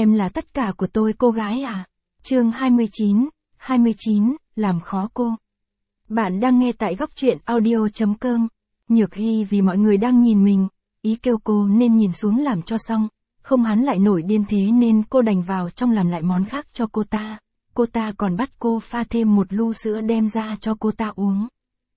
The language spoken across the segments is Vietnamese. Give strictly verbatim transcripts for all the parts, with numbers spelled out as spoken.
Em là tất cả của tôi cô gái à. Chương hai mươi chín, hai mươi chín, làm khó cô. Bạn đang nghe tại góc truyện audio chấm com. Nhược Hy vì mọi người đang nhìn mình, ý kêu cô nên nhìn xuống làm cho xong, không hắn lại nổi điên thế nên cô đành vào trong làm lại món khác cho cô ta. Cô ta còn bắt cô pha thêm một lu sữa đem ra cho cô ta uống.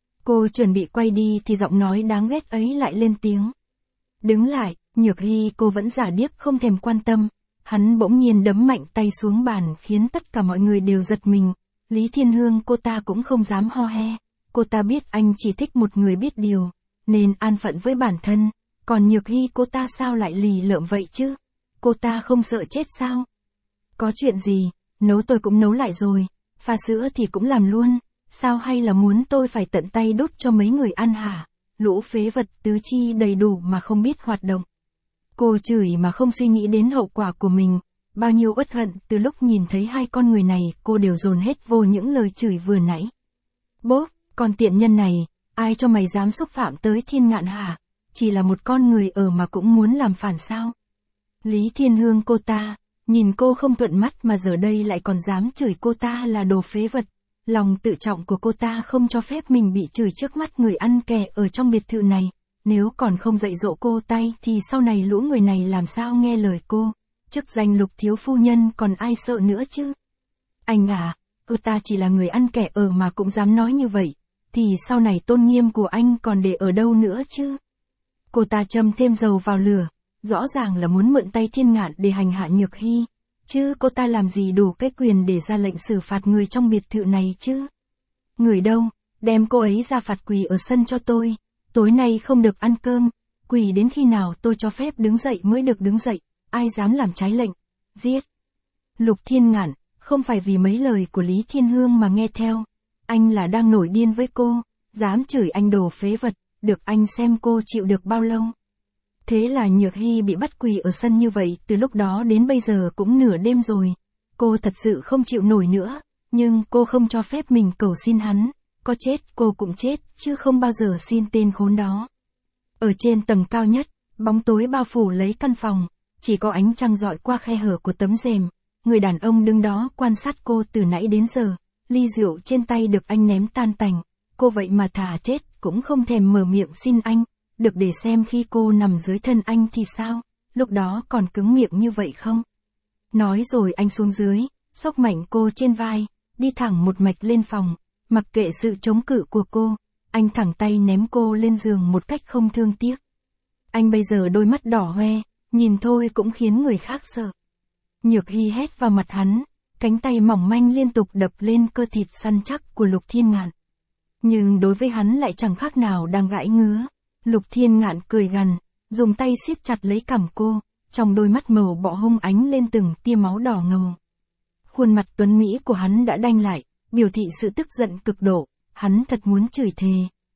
Cô chuẩn bị quay đi thì giọng nói đáng ghét ấy lại lên tiếng. Đứng lại, Nhược Hy cô vẫn giả điếc không thèm quan tâm. Hắn bỗng nhiên đấm mạnh tay xuống bàn khiến tất cả mọi người đều giật mình. Lý Thiên Hương cô ta cũng không dám ho he. Cô ta biết anh chỉ thích một người biết điều, nên an phận với bản thân. Còn Nhược Hy cô ta sao lại lì lợm vậy chứ? Cô ta không sợ chết sao? Có chuyện gì, nấu tôi cũng nấu lại rồi, pha sữa thì cũng làm luôn. Sao hay là muốn tôi phải tận tay đút cho mấy người ăn hả? Lũ phế vật tứ chi đầy đủ mà không biết hoạt động. Cô chửi mà không suy nghĩ đến hậu quả của mình. Bao nhiêu uất hận từ lúc nhìn thấy hai con người này cô đều dồn hết vô những lời chửi vừa nãy. Bốp, con tiện nhân này, ai cho mày dám xúc phạm tới Thiên Ngạn hả? Chỉ là một con người ở mà cũng muốn làm phản sao? Lý Thiên Hương cô ta, nhìn cô không thuận mắt mà giờ đây lại còn dám chửi cô ta là đồ phế vật. Lòng tự trọng của cô ta không cho phép mình bị chửi trước mắt người ăn kẻ ở trong biệt thự này. Nếu còn không dạy dỗ cô tay thì sau này lũ người này làm sao nghe lời cô. Chức danh Lục thiếu phu nhân còn ai sợ nữa chứ? Anh à, cô ta chỉ là người ăn kẻ ở mà cũng dám nói như vậy. Thì sau này tôn nghiêm của anh còn để ở đâu nữa chứ? Cô ta châm thêm dầu vào lửa. Rõ ràng là muốn mượn tay Thiên Ngạn để hành hạ Nhược Hy. Chứ cô ta làm gì đủ cái quyền để ra lệnh xử phạt người trong biệt thự này chứ? Người đâu, đem cô ấy ra phạt quỳ ở sân cho tôi. Tối nay không được ăn cơm, quỳ đến khi nào tôi cho phép đứng dậy mới được đứng dậy, ai dám làm trái lệnh, giết. Lục Thiên Ngạn, không phải vì mấy lời của Lý Thiên Hương mà nghe theo, anh là đang nổi điên với cô, dám chửi anh đồ phế vật, được anh xem cô chịu được bao lâu. Thế là Nhược Hy bị bắt quỳ ở sân như vậy từ lúc đó đến bây giờ cũng nửa đêm rồi, cô thật sự không chịu nổi nữa, nhưng cô không cho phép mình cầu xin hắn. Có chết cô cũng chết, chứ không bao giờ xin tên khốn đó. Ở trên tầng cao nhất, bóng tối bao phủ lấy căn phòng, chỉ có ánh trăng rọi qua khe hở của tấm rèm. Người đàn ông đứng đó quan sát cô từ nãy đến giờ, ly rượu trên tay được anh ném tan tành. Cô vậy mà thà chết cũng không thèm mở miệng xin anh, được để xem khi cô nằm dưới thân anh thì sao, lúc đó còn cứng miệng như vậy không? Nói rồi anh xuống dưới, xốc mạnh cô trên vai, đi thẳng một mạch lên phòng. Mặc kệ sự chống cự của cô, anh thẳng tay ném cô lên giường một cách không thương tiếc. Anh bây giờ đôi mắt đỏ hoe, nhìn thôi cũng khiến người khác sợ. Nhược Hy hét vào mặt hắn, cánh tay mỏng manh liên tục đập lên cơ thịt săn chắc của Lục Thiên Ngạn. Nhưng đối với hắn lại chẳng khác nào đang gãi ngứa. Lục Thiên Ngạn cười gằn, dùng tay siết chặt lấy cằm cô, trong đôi mắt màu bọ hung ánh lên từng tia máu đỏ ngầu. Khuôn mặt tuấn mỹ của hắn đã đanh lại, biểu thị sự tức giận cực độ, hắn thật muốn chửi thề.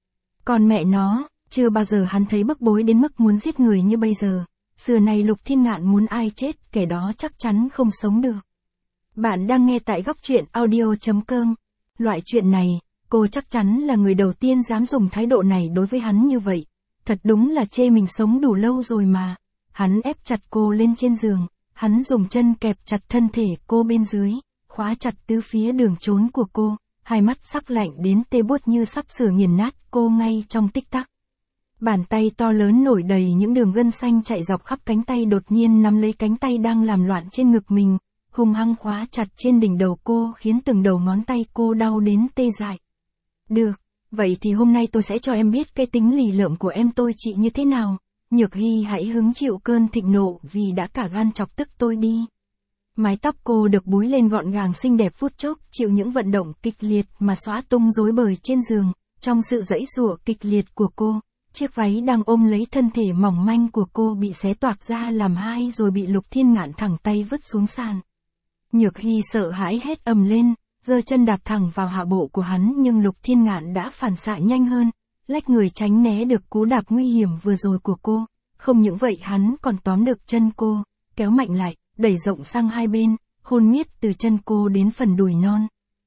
Còn mẹ nó, chưa bao giờ hắn thấy bức bối đến mức muốn giết người như bây giờ. Xưa này Lục Thiên Ngạn muốn ai chết, kẻ đó chắc chắn không sống được. Bạn đang nghe tại góc truyện audio chấm com. Loại chuyện này, cô chắc chắn là người đầu tiên dám dùng thái độ này đối với hắn như vậy. Thật đúng là chê mình sống đủ lâu rồi mà. Hắn ép chặt cô lên trên giường, hắn dùng chân kẹp chặt thân thể cô bên dưới, khóa chặt tứ phía đường trốn của cô, hai mắt sắc lạnh đến tê buốt như sắp sửa nghiền nát cô ngay trong tích tắc. Bàn tay to lớn nổi đầy những đường gân xanh chạy dọc khắp cánh tay đột nhiên nắm lấy cánh tay đang làm loạn trên ngực mình, hung hăng khóa chặt trên đỉnh đầu cô khiến từng đầu ngón tay cô đau đến tê dại. Được, vậy thì hôm nay tôi sẽ cho em biết cái tính lì lợm của em tôi chị như thế nào. Nhược Hy hãy hứng chịu cơn thịnh nộ vì đã cả gan chọc tức tôi đi. Mái tóc cô được búi lên gọn gàng xinh đẹp phút chốc, chịu những vận động kịch liệt mà xõa tung rối bời trên giường. Trong sự giãy giụa kịch liệt của cô, chiếc váy đang ôm lấy thân thể mỏng manh của cô bị xé toạc ra làm hai rồi bị Lục Thiên Ngạn thẳng tay vứt xuống sàn. Nhược Hy sợ hãi hét ầm lên, giơ chân đạp thẳng vào hạ bộ của hắn, nhưng Lục Thiên Ngạn đã phản xạ nhanh hơn, lách người tránh né được cú đạp nguy hiểm vừa rồi của cô. Không những vậy hắn còn tóm được chân cô, kéo mạnh lại, đẩy rộng sang hai bên, hôn miết từ chân cô đến phần đùi non.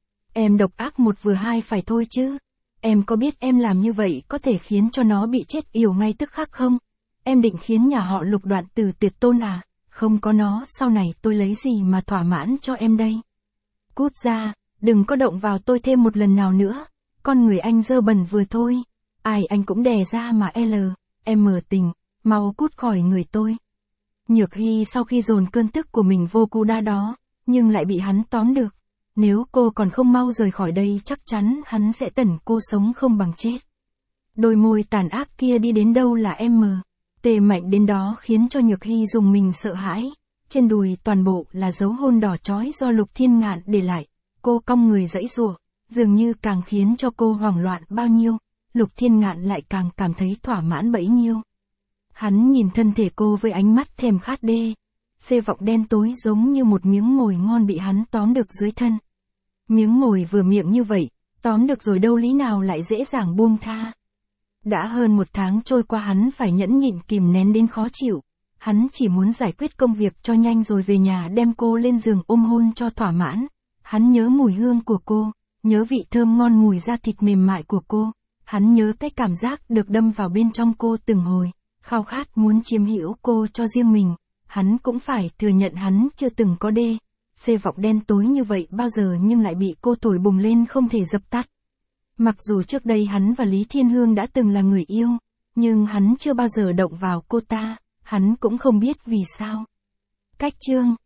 Em độc ác một vừa hai phải thôi chứ. Em có biết em làm như vậy có thể khiến cho nó bị chết yểu ngay tức khắc không? Em định khiến nhà họ Lục đoạn từ tuyệt tôn à? không có nó sau này tôi lấy gì mà thỏa mãn cho em đây. Cút ra, đừng có động vào tôi thêm một lần nào nữa, con người anh dơ bẩn vừa thôi, ai anh cũng đè ra mà L, em mờ tình, mau cút khỏi người tôi. Nhược Hy sau khi dồn cơn tức của mình vô cu đa đó, nhưng lại bị hắn tóm được. Nếu cô còn không mau rời khỏi đây chắc chắn hắn sẽ tẩn cô sống không bằng chết. Đôi môi tàn ác kia đi đến đâu là em mờ. Tê mạnh đến đó khiến cho Nhược Hy dùng mình sợ hãi. Trên đùi toàn bộ là dấu hôn đỏ chói do Lục Thiên Ngạn để lại. Cô cong người giãy giụa, dường như càng khiến cho cô hoảng loạn bao nhiêu, Lục Thiên Ngạn lại càng cảm thấy thỏa mãn bấy nhiêu. Hắn nhìn thân thể cô với ánh mắt thèm khát đê. Xê vọng đen tối giống như một miếng mồi ngon bị hắn tóm được dưới thân. Miếng mồi vừa miệng như vậy, tóm được rồi đâu lý nào lại dễ dàng buông tha. Đã hơn một tháng trôi qua hắn phải nhẫn nhịn kìm nén đến khó chịu. Hắn chỉ muốn giải quyết công việc cho nhanh rồi về nhà đem cô lên giường ôm hôn cho thỏa mãn. Hắn nhớ mùi hương của cô, nhớ vị thơm ngon mùi da thịt mềm mại của cô. Hắn nhớ cái cảm giác được đâm vào bên trong cô từng hồi, khao khát muốn chiếm hữu cô cho riêng mình. Hắn cũng phải thừa nhận hắn chưa từng có đê. Xê vọng đen tối như vậy bao giờ nhưng lại bị cô thổi bùng lên không thể dập tắt. Mặc dù trước đây hắn và Lý Thiên Hương đã từng là người yêu, nhưng hắn chưa bao giờ động vào cô ta, hắn cũng không biết vì sao. Cách chương